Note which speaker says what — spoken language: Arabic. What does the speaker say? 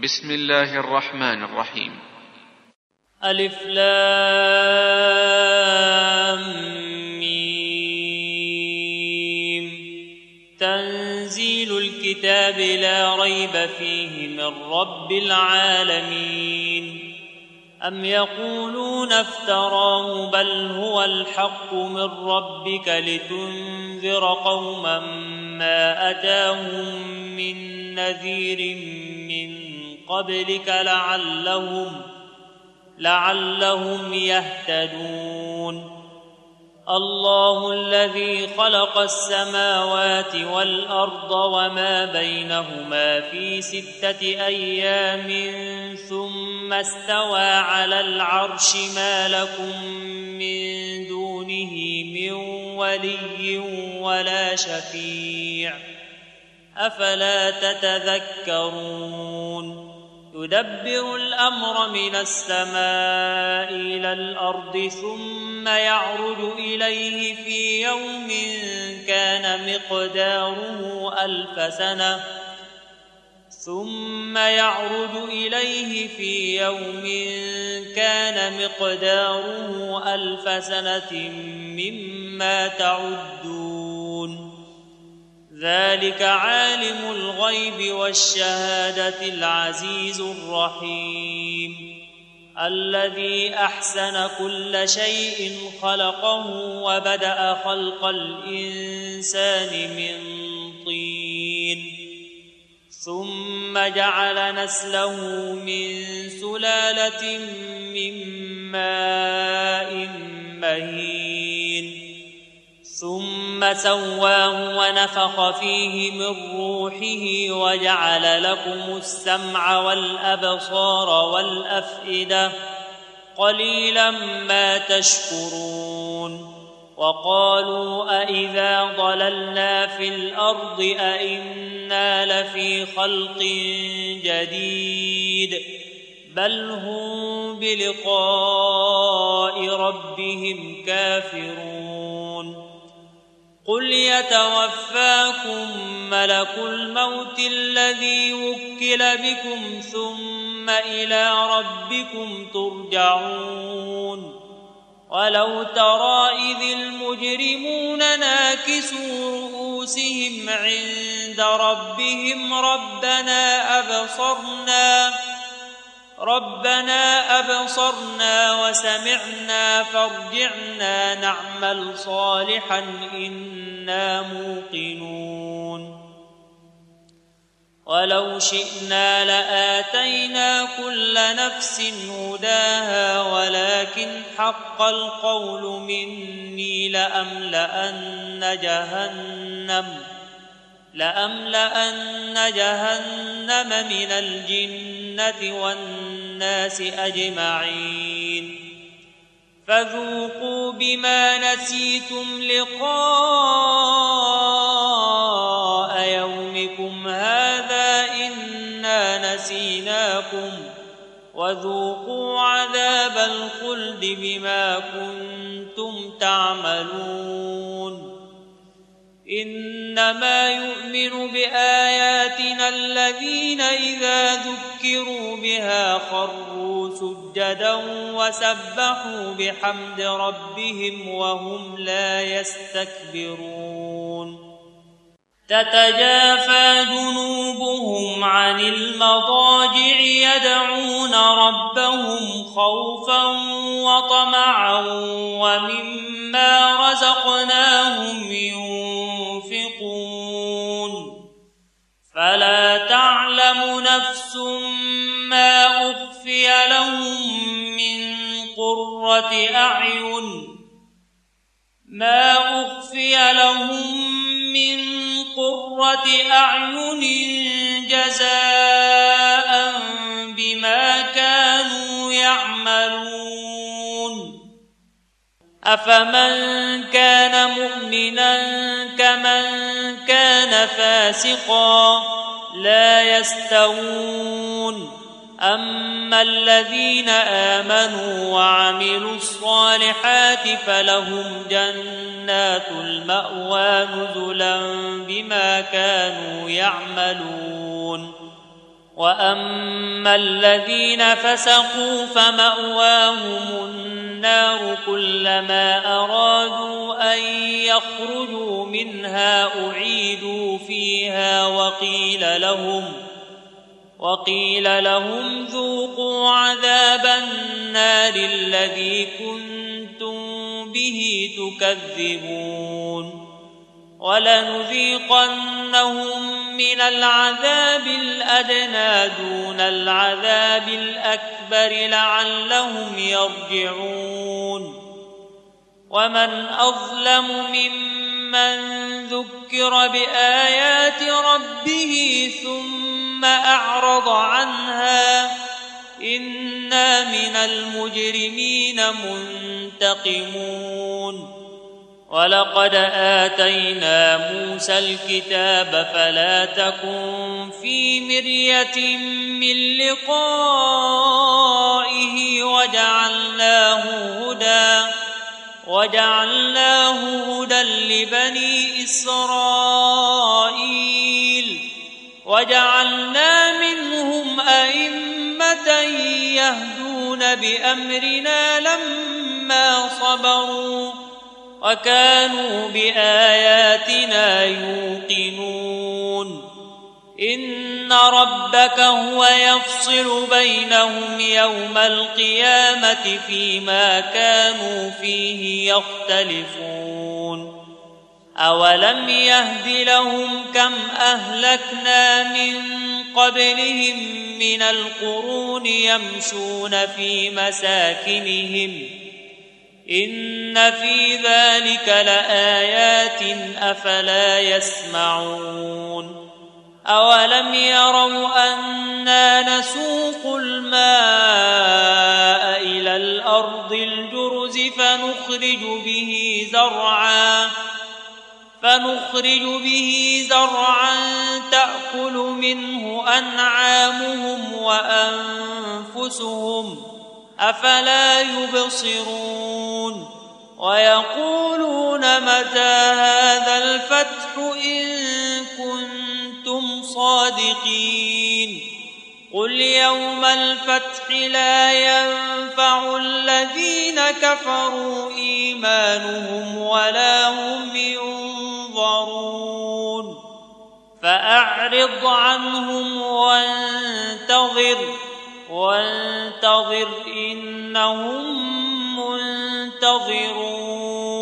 Speaker 1: بسم الله الرحمن الرحيم.
Speaker 2: ألف لام ميم. تنزيل الكتاب لا ريب فيه من رب العالمين. أم يقولون افتراه بل هو الحق من ربك لتنذر قوما ما أتاهم من نذير من قبلك لعلهم يهتدون. الله الذي خلق السماوات والأرض وما بينهما في 6 أيام ثم استوى على العرش ما لكم من دونه من ولي ولا شفيع أفلا تتذكرون. يدبر الأمر من السماء إلى الأرض ثم يعرج إليه في يوم كان مقداره 1000 سنة مما تعدون. ذلك عالم الغيب والشهادة العزيز الرحيم الذي أحسن كل شيء خلقه وبدأ خلق الإنسان من طين ثم جعل نسله من سلالة من ماء مهين ثم سواه ونفخ فيه من روحه وجعل لكم السمع والأبصار والأفئدة قليلا ما تشكرون. وقالوا أإذا ضللنا في الأرض أإنا لفي خلق جديد بل هم بلقاء ربهم كافرون. قل يتوفاكم ملك الموت الذي وكل بكم ثم إلى ربكم ترجعون. ولو ترى إذ المجرمون ناكسوا رؤوسهم عند ربهم ربنا أبصرنا وسمعنا فارجعنا نعمل صالحا إنا موقنون. ولو شئنا لآتينا كل نفس هداها ولكن حق القول مني لأملأن جهنم من الجنة والناس أجمعين. فذوقوا بما نسيتم لقاء يومكم هذا إنا نسيناكم وذوقوا عذاب الخلد بما كنتم تعملون. إنما يؤمن بآياتنا الذين إذا ذكروا بها خروا سجدا وسبحوا بحمد ربهم وهم لا يستكبرون. تتجافى جنوبهم عن المضاجع يدعون ربهم خوفا وطمعا ومما رزقناهم ينفقون. فلا تعلم نفس ما أخفي لهم من قرة أعين جزاء بما كانوا يعملون. أفمن كان مؤمنا كمن كان فاسقا لا يستوون. أما الذين آمنوا وعملوا الصالحات فلهم جنات المأوى نزلا بما كانوا يعملون. وأما الذين فسقوا فمأواهم النار كلما أرادوا أن يخرجوا منها أعيدوا فيها وقيل لهم ذوقوا عذاب النار الذي كنتم به تكذبون ولنذيقنهم من العذاب الأدنى دون العذاب الأكبر لعلهم يرجعون ومن أظلم ممن ذكر بآيات ربه ثم أعرض عنها إنا من المجرمين منتقمون ولقد آتينا موسى الكتاب فلا تكن في مرية من لقائه وجعلناه هدى لبني إسرائيل وجعلنا منهم أئمة يهدون بأمرنا لما صبروا وكانوا بآياتنا يوقنون إن ربك هو يفصل بينهم يوم القيامة فيما كانوا فيه يختلفون أولم يهد لهم كم أهلكنا من قبلهم من القرون يمشون في مساكنهم إن في ذلك لآيات أفلا يسمعون أولم يروا أنا نسوق الماء إلى الأرض الجرز فنخرج به زرعا تأكل منه أنعامهم وأنفسهم أفلا يبصرون ويقولون متى هذا الفتح إن كنتم صادقين قل يوم الفتح لا ينفع الذين كفروا إيمانهم ولا هم ينظرون فأعرض عنهم وانتظر إنهم منتظرون